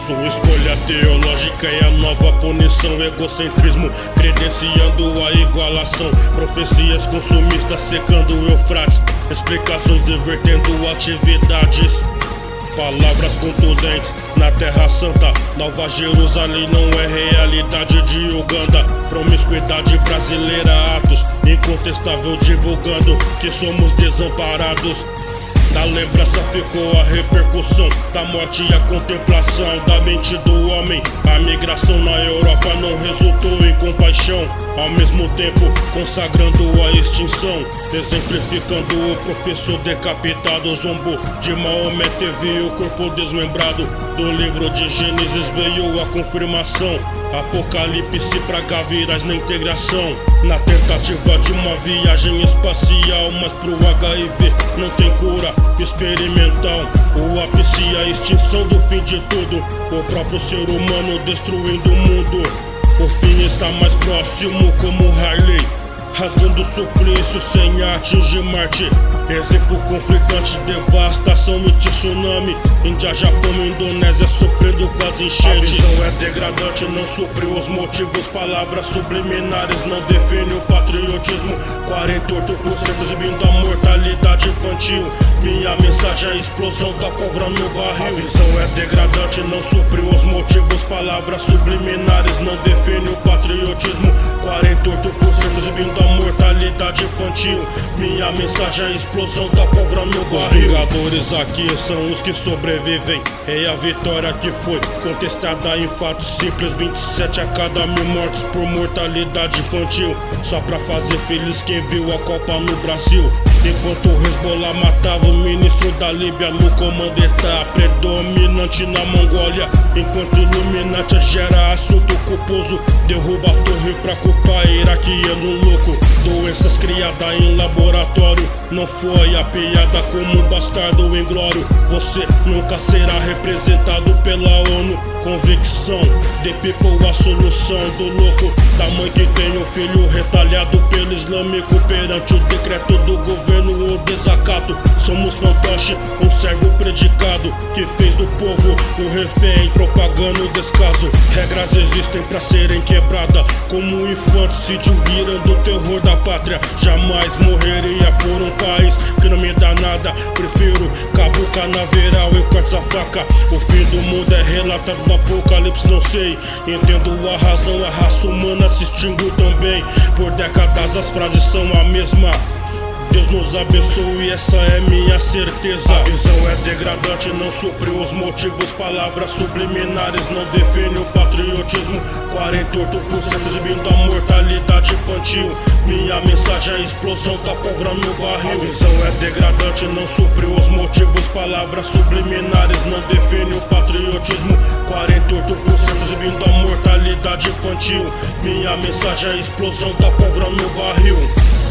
Sua escolha teológica é a nova punição. Egocentrismo credenciando a igualação. Profecias consumistas secando o Eufrates. Explicações invertendo atividades. Palavras contundentes na Terra Santa. Nova Jerusalém não é realidade de Uganda. Promiscuidade brasileira, atos incontestável divulgando que somos desamparados. Na lembrança ficou a repercussão da morte e a contemplação da mente do homem. A migração na Europa não resultou em compaixão, ao mesmo tempo consagrando a extinção. Exemplificando o professor decapitado, zombou de Maomé, teve o corpo desmembrado. Do livro de Gênesis veio a confirmação. Apocalipse pra gavirais na integração. Na tentativa de uma viagem espacial, mas pro HIV não tem cura experimental. O ápice, a extinção do fim de tudo. O próprio ser humano destruindo o mundo. O fim está mais próximo como Harley, rasgando o suplício sem atingir Marte. Exemplo conflitante, devastação e tsunami. Índia, Japão, Indonésia sofrendo com as enchentes. A visão é degradante, não supriu os motivos. Palavras subliminares não definem o patriotismo. 48% exibindo a mortalidade infantil. Minha mensagem é a explosão da pólvora no barril. A visão é degradante, não supriu os motivos. Palavras subliminares não definem o patriotismo. 48% exibindo a mortalidade infantil. Minha mensagem é a explosão da pólvora no barril. Os vingadores aqui são os que sobrevivem. É a vitória que foi contestada em fatos simples. 27 a cada 1000 mortes por mortalidade infantil. Só pra fazer feliz quem viu a Copa no Brasil. Enquanto o Hezbollah matava o ministro da Líbia no comando ETA predominante na Mongólia. Enquanto Illuminati gera assunto culposo, derruba a torre pra culpar iraquiano louco. Doenças criadas em laboratório, não foi a piada como um bastardo inglório. Você nunca será representado pela ONU. Convicção, the people a solução do louco. Da mãe que tem um filho retalhado pelo islâmico. Perante o decreto do governo, o desacato. Somos fantoche, um servo predicado, que fez do povo o refém, propagando o descaso. Regras existem pra serem quebradas, como um infanticídio virando o terror da pátria. Jamais morreria por um país que não me dá nada. Prefiro cabo canaveral e cortes a faca. O fim do mundo é relatado no Apocalipse, não sei. Entendo a razão, a raça humana se extinguiu também. Por décadas as frases são a mesma. Deus nos abençoe, essa é minha certeza. A visão é degradante, não supriu os motivos. Palavras subliminares não definem o patriotismo. 48% exibindo a mortalidade infantil. Minha mensagem é a explosão da pólvora no barril. A visão é degradante, não supriu os motivos. Palavras subliminares não definem o patriotismo. 48% exibindo a mortalidade infantil. Minha mensagem é a explosão da pólvora no barril.